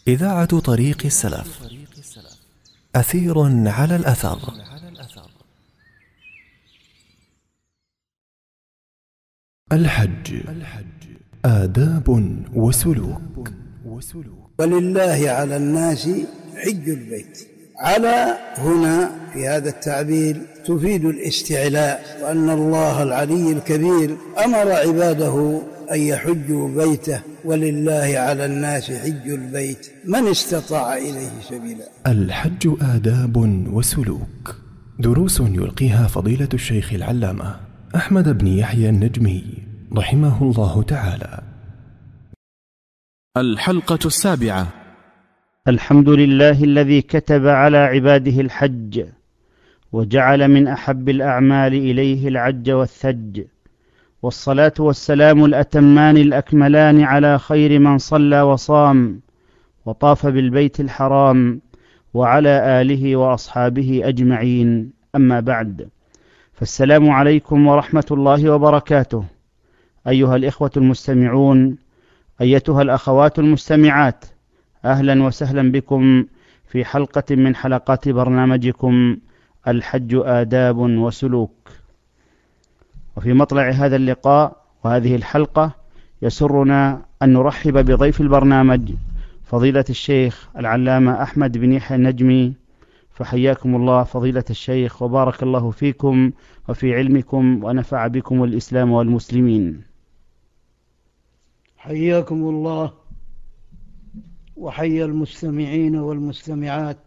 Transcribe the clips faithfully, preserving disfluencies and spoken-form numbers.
إذاعة طريق السلف، أثير على الأثر. الحج، آداب وسلوك. ولله على الناس حج البيت. على هنا في هذا التعبير تفيد الاستعلاء، وأن الله العلي الكبير أمر عباده أن يحجوا بيته، ولله على الناس حج البيت من استطاع إليه سبيلا. الحج آداب وسلوك، دروس يلقيها فضيلة الشيخ العلامة أحمد بن يحيى النجمي رحمه الله تعالى. الحلقة السابعة. الحمد لله الذي كتب على عباده الحج، وجعل من أحب الأعمال إليه العج والثج، والصلاة والسلام الأتمان الأكملان على خير من صلى وصام وطاف بالبيت الحرام، وعلى آله وأصحابه أجمعين. أما بعد، فالسلام عليكم ورحمة الله وبركاته، أيها الإخوة المستمعون، أيتها الأخوات المستمعات، أهلا وسهلا بكم في حلقة من حلقات برنامجكم الحج آداب وسلوك. وفي مطلع هذا اللقاء وهذه الحلقة يسرنا أن نرحب بضيف البرنامج فضيلة الشيخ العلامة أحمد بن يحيى النجمي. فحياكم الله فضيلة الشيخ، وبارك الله فيكم وفي علمكم، ونفع بكم الإسلام والمسلمين. حياكم الله وحيا المستمعين والمستمعات،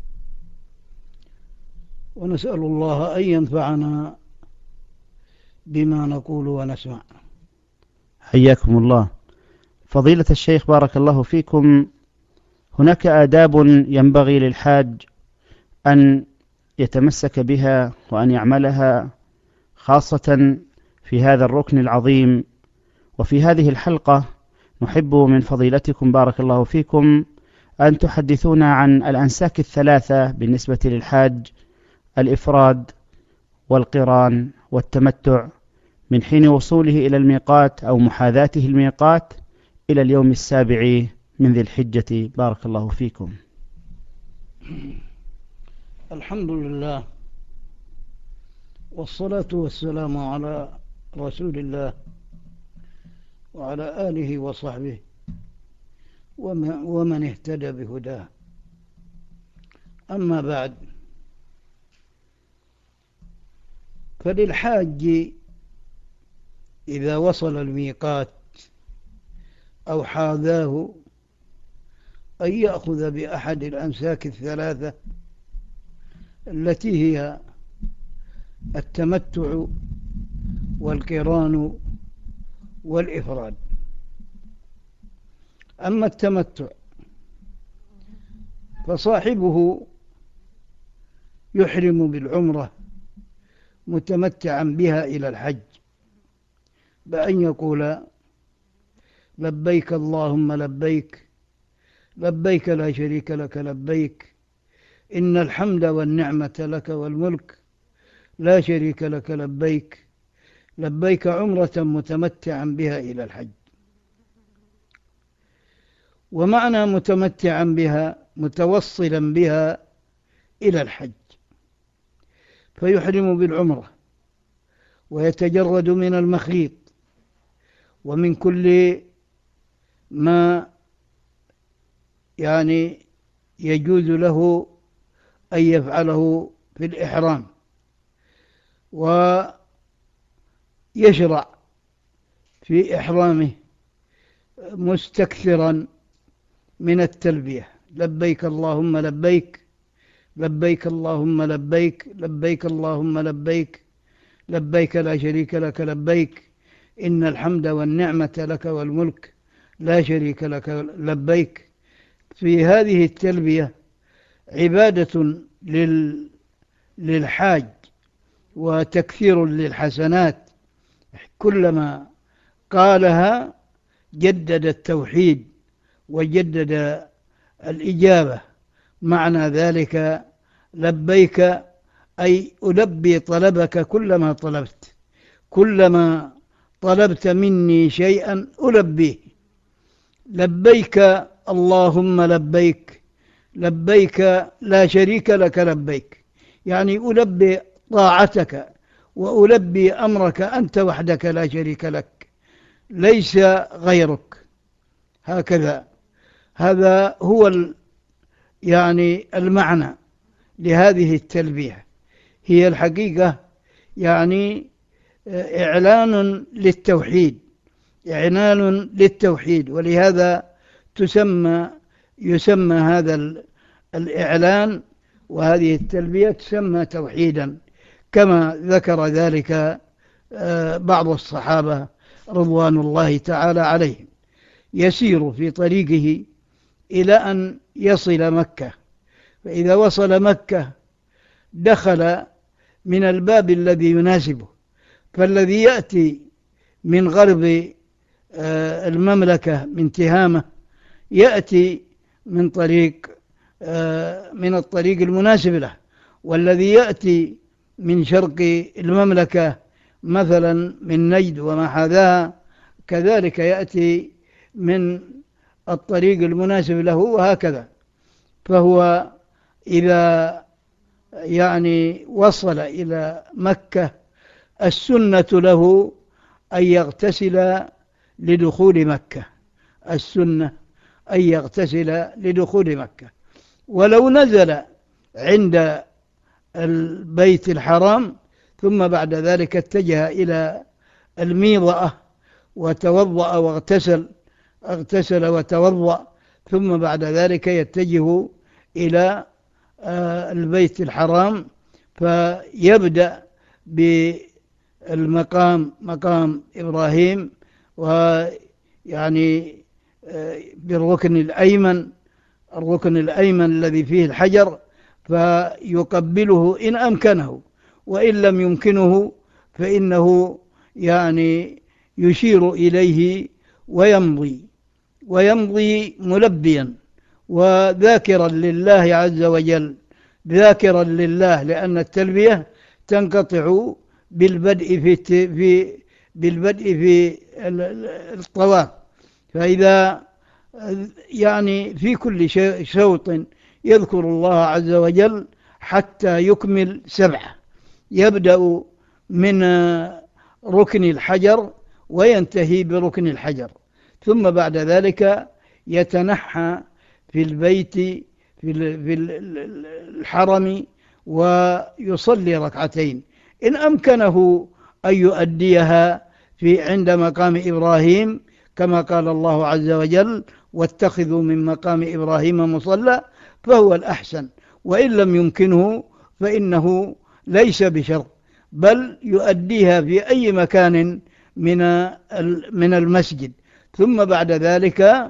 ونسأل الله أن ينفعنا بما نقول ونسمع. حياكم الله فضيلة الشيخ، بارك الله فيكم. هناك آداب ينبغي للحاج أن يتمسك بها وأن يعملها، خاصة في هذا الركن العظيم. وفي هذه الحلقة نحب من فضيلتكم بارك الله فيكم أن تحدثونا عن الأنساك الثلاثة بالنسبة للحاج: الإفراد والقران والتمتع، من حين وصوله إلى الميقات أو محاذاته الميقات إلى اليوم السابع من ذي الحجة. بارك الله فيكم. الحمد لله، والصلاة والسلام على رسول الله وعلى آله وصحبه ومن اهتدى بهداه. أما بعد، فللحاج إذا وصل الميقات أو حاذاه أن يأخذ بأحد الأمساك الثلاثة التي هي التمتع والقران والإفراد. أما التمتع فصاحبه يحرم بالعمرة متمتعا بها إلى الحج، بأن يقول: لبيك اللهم لبيك، لبيك لا شريك لك لبيك، إن الحمد والنعمة لك والملك لا شريك لك لبيك، لبيك عمرة متمتعا بها إلى الحج. ومعنى متمتعا بها متوصلا بها إلى الحج، فيحرم بالعمرة ويتجرد من المخيط ومن كل ما يعني يجوز له أن يفعله في الإحرام، ويشرع في إحرامه مستكثرا من التلبية: لبيك اللهم لبيك، لبيك اللهم لبيك، لبيك اللهم لبيك، لبيك لا شريك لك لبيك، إن الحمد والنعمة لك والملك لا شريك لك لبيك. في هذه التلبية عبادة لل... للحاج وتكثير للحسنات، كلما قالها جدد التوحيد وجدد الإجابة. معنى ذلك لبيك أي ألبي طلبك كلما طلبت، كلما طلبت مني شيئا ألبيه. لبيك اللهم لبيك لبيك لا شريك لك لبيك، يعني ألبي طاعتك وألبي أمرك أنت وحدك لا شريك لك، ليس غيرك. هكذا هذا هو يعني المعنى لهذه التلبية، هي الحقيقة يعني إعلان للتوحيد، إعلان للتوحيد، ولهذا تسمى يسمى هذا الإعلان وهذه التلبية تسمى توحيدا، كما ذكر ذلك بعض الصحابة رضوان الله تعالى عليهم. يسير في طريقه إلى أن يصل مكة، فإذا وصل مكة دخل من الباب الذي يناسبه، فالذي يأتي من غرب المملكة من تهامة يأتي من طريق من الطريق المناسب له، والذي يأتي من شرق المملكة مثلا من نجد وما حاذاها كذلك يأتي من الطريق المناسب له، وهكذا. فهو إذا يعني وصل إلى مكة السنة له أن يغتسل لدخول مكة، السنة أن يغتسل لدخول مكة. ولو نزل عند البيت الحرام ثم بعد ذلك اتجه إلى الميضأة وتوضأ واغتسل اغتسل وتوضأ، ثم بعد ذلك يتجه إلى البيت الحرام، فيبدأ بالمقام مقام إبراهيم، ويعني بالركن الأيمن الركن الأيمن الذي فيه الحجر، فيقبله إن أمكنه، وإن لم يمكنه فإنه يعني يشير إليه ويمضي ويمضي ملبيا وذاكرا لله عز وجل، ذاكرا لله، لأن التلبية تنقطع بالبدء في في بالبدء في الطواف، فإذا يعني في كل شوط يذكر الله عز وجل حتى يكمل سبعة، يبدأ من ركن الحجر وينتهي بركن الحجر، ثم بعد ذلك يتنحى في البيت في الحرم ويصلي ركعتين إن أمكنه أن يؤديها في عند مقام إبراهيم، كما قال الله عز وجل واتخذوا من مقام إبراهيم مصلى، فهو الأحسن. وإن لم يمكنه فإنه ليس بشرط، بل يؤديها في أي مكان من من المسجد، ثم بعد ذلك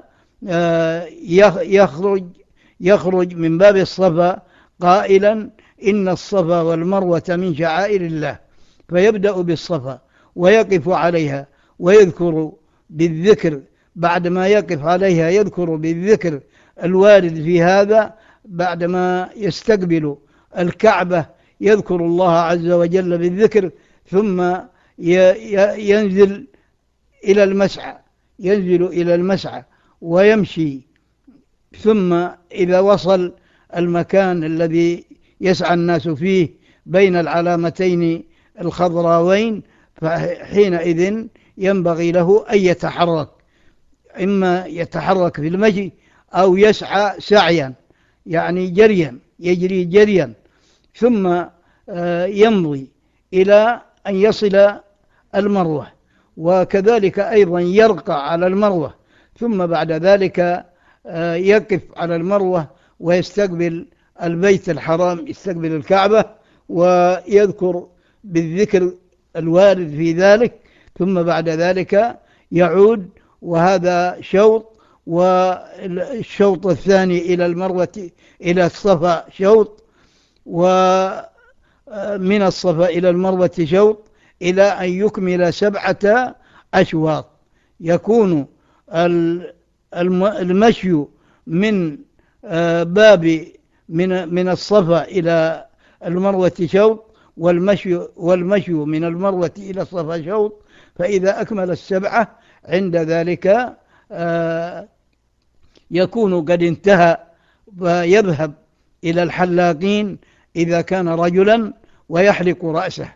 يخرج يخرج من باب الصفا قائلا إن الصفا والمروة من شعائر الله، فيبدأ بالصفا ويقف عليها ويذكر بالذكر، بعدما يقف عليها يذكر بالذكر الوارد في هذا، بعدما يستقبل الكعبة يذكر الله عز وجل بالذكر، ثم ينزل إلى المسعى ينزل إلى المسعى ويمشي، ثم إذا وصل المكان الذي يسعى الناس فيه بين العلامتين الخضراوين، فحينئذ ينبغي له أن يتحرك، إما يتحرك في المشي أو يسعى سعيا يعني جريا، يجري جريا، ثم يمضي إلى أن يصل المروة، وكذلك أيضا يرقى على المروة، ثم بعد ذلك يقف على المروة ويستقبل البيت الحرام، يستقبل الكعبة ويذكر بالذكر الوارد في ذلك، ثم بعد ذلك يعود، وهذا شوط، والشوط الثاني إلى المروة إلى الصفا شوط، ومن الصفا إلى المروة شوط، إلى أن يكمل سبعة أشواط. يكون المشي من باب من من الصفا إلى المروة شوط، والمشي والمشي من المروة إلى الصفا شوط، فإذا أكمل السبعة عند ذلك يكون قد انتهى ويذهب إلى الحلاقين إذا كان رجلا ويحلق رأسه.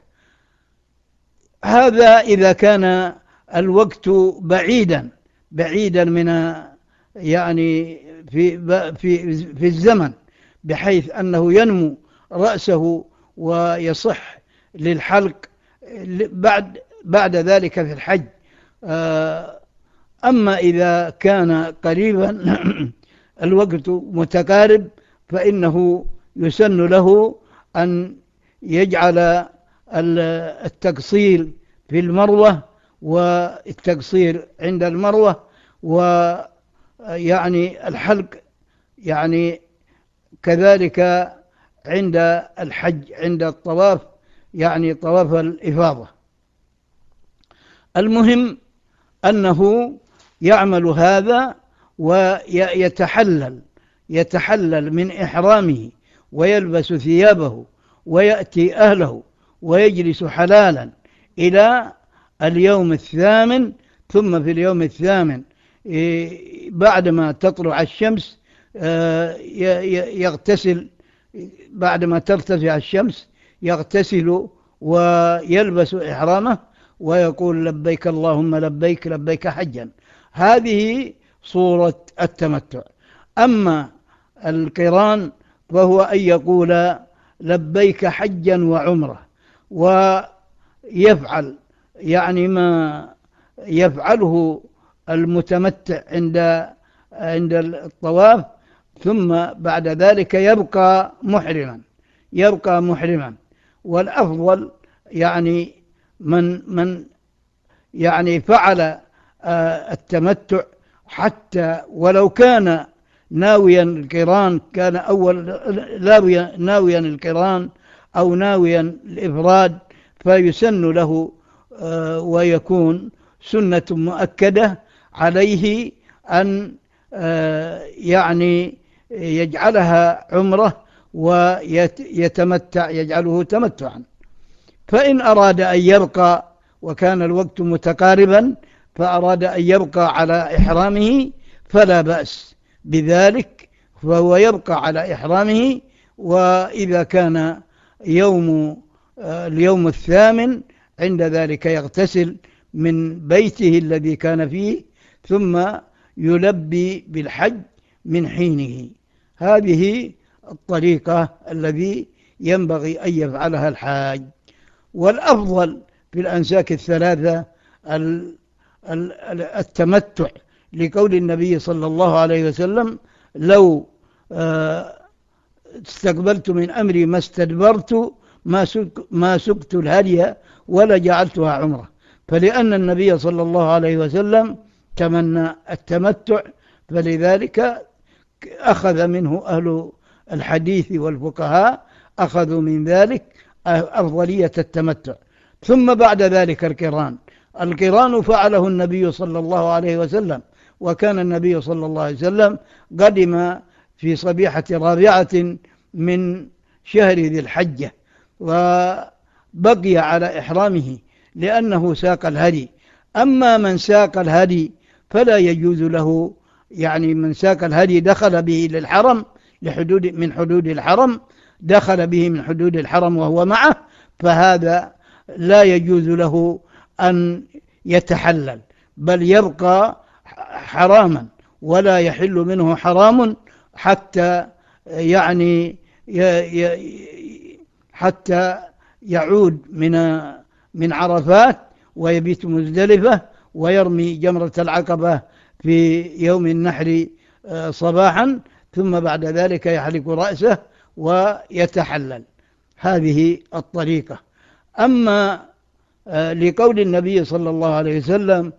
هذا إذا كان الوقت بعيدا بعيدا من يعني في في في الزمن، بحيث أنه ينمو رأسه ويصح للحلق بعد بعد ذلك في الحج. أما إذا كان قريبا الوقت متقارب فإنه يسن له أن يجعل التقصير في المروة والتقصير عند المروة، ويعني الحلق يعني كذلك عند الحج عند الطواف، يعني طواف الإفاضة. المهم أنه يعمل هذا ويتحلل يتحلل من إحرامه ويلبس ثيابه ويأتي أهله ويجلس حلالا إلى اليوم الثامن. ثم في اليوم الثامن بعدما تطلع الشمس يغتسل، بعدما ترتفع الشمس يغتسل ويلبس إحرامه ويقول لبيك اللهم لبيك لبيك حجا. هذه صورة التمتع. أما القران فهو أن يقول لبيك حجا وعمرة، ويفعل يعني ما يفعله المتمتع عند عند الطواف، ثم بعد ذلك يبقى محرما يبقى محرما والأفضل يعني من من يعني فعل التمتع حتى ولو كان ناويا القران، كان أول ناويا القران أو ناويا الإفراد، فيسن له ويكون سنة مؤكدة عليه أن يعني يجعلها عمرة ويتمتع يجعله تمتعا. فإن أراد أن يبقى وكان الوقت متقاربا فأراد أن يبقى على إحرامه فلا بأس بذلك، فهو يبقى على إحرامه. وإذا كان يوم اليوم الثامن عند ذلك يغتسل من بيته الذي كان فيه ثم يلبي بالحج من حينه. هذه الطريقة الذي ينبغي أن يفعلها الحاج. والأفضل في الأنساك الثلاثة التمتع، لقول النبي صلى الله عليه وسلم لو استقبلت من أمري ما استدبرت ما سقت الهدي ولا جعلتها عمرة. فلأن النبي صلى الله عليه وسلم تمنى التمتع، فلذلك أخذ منه أهل الحديث والفقهاء أخذوا من ذلك أفضلية التمتع. ثم بعد ذلك القران القران فعله النبي صلى الله عليه وسلم، وكان النبي صلى الله عليه وسلم قدم في صبيحة رابعة من شهر ذي الحجة وبقي على إحرامه لأنه ساق الهدي. أما من ساق الهدي فلا يجوز له، يعني من ساق الهدي دخل به للحرم لحدود من حدود الحرم دخل به من حدود الحرم وهو معه، فهذا لا يجوز له أن يتحلل، بل يبقى حراما ولا يحل منه حرام حتى يعني حتى يعود من من عرفات ويبيت مزدلفة ويرمي جمرة العقبة في يوم النحر صباحا، ثم بعد ذلك يحلق رأسه ويتحلل. هذه الطريقة. أما لقول النبي صلى الله عليه وسلم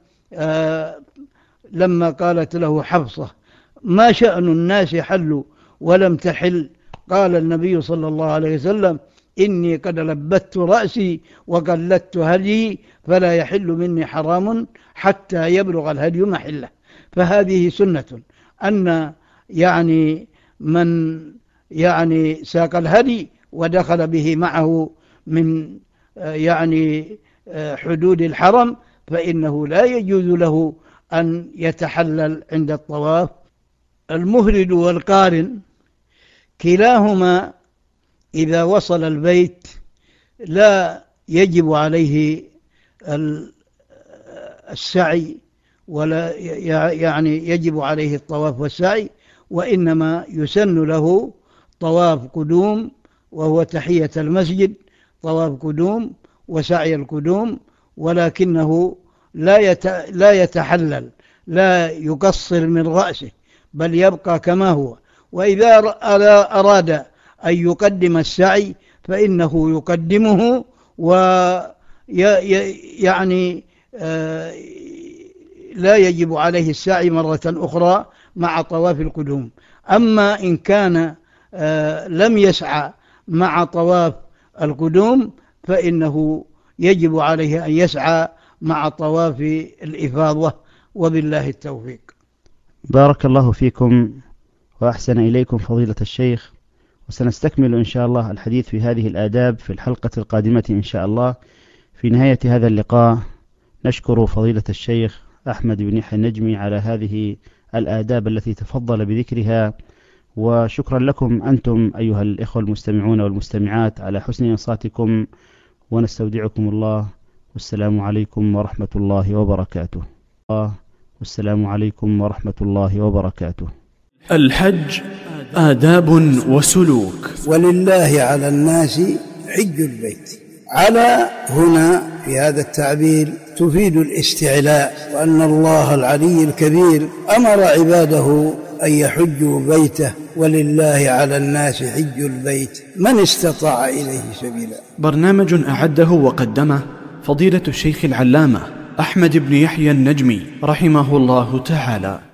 لما قالت له حفصة ما شأن الناس حلوا ولم تحل، قال النبي صلى الله عليه وسلم إني قد لبت رأسي وقلدت هدي فلا يحل مني حرام حتى يبلغ الهدي محله. فهذه سنة أن يعني من يعني ساق الهدي ودخل به معه من يعني حدود الحرم فإنه لا يجوز له أن يتحلل عند الطواف المفرد والقارن كلاهما إذا وصل البيت لا يجب عليه السعي، ولا يعني يجب عليه الطواف والسعي، وإنما يسن له طواف قدوم وهو تحية المسجد، طواف قدوم وسعي القدوم، ولكنه لا لا يتحلل، لا يقصر من رأسه، بل يبقى كما هو. وإذا أراد أن يقدم السعي فإنه يقدمه، ويعني لا يجب عليه السعي مرة أخرى مع طواف القدوم. أما إن كان لم يسعى مع طواف القدوم فإنه يجب عليه أن يسعى مع طواف الإفاضة، وبالله التوفيق. بارك الله فيكم وأحسن إليكم فضيلة الشيخ، وسنستكمل إن شاء الله الحديث في هذه الآداب في الحلقة القادمة إن شاء الله. في نهاية هذا اللقاء نشكر فضيلة الشيخ أحمد بن يحيى النجمي على هذه الآداب التي تفضل بذكرها، وشكرا لكم أنتم أيها الإخوة المستمعون والمستمعات على حسن إنصاتكم، ونستودعكم الله، والسلام عليكم ورحمة الله وبركاته. والسلام عليكم ورحمة الله وبركاته. الحج آداب وسلوك. ولله على الناس حج البيت. على هنا في هذا التعبير تفيد الاستعلاء، وأن الله العلي الكبير أمر عباده أن يحجوا بيته، ولله على الناس حج البيت من استطاع إليه سبيلا. برنامج أعده وقدمه فضيلة الشيخ العلامة أحمد بن يحيى النجمي رحمه الله تعالى.